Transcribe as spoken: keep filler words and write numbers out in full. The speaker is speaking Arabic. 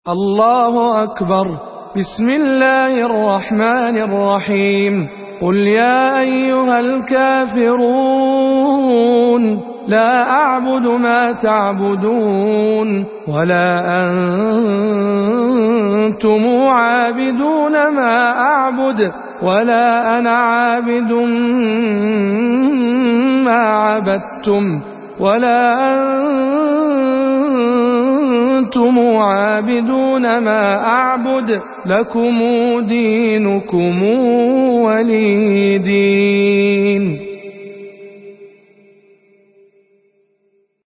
الله أكبر. بسم الله الرحمن الرحيم. قل يا أيها الكافرون لا أعبد ما تعبدون ولا أنتم عابدون ما أعبد ولا أنا عابد ما عبدتم ولا أنتم عابدون ما أعبد لكم دينكم ولي دين.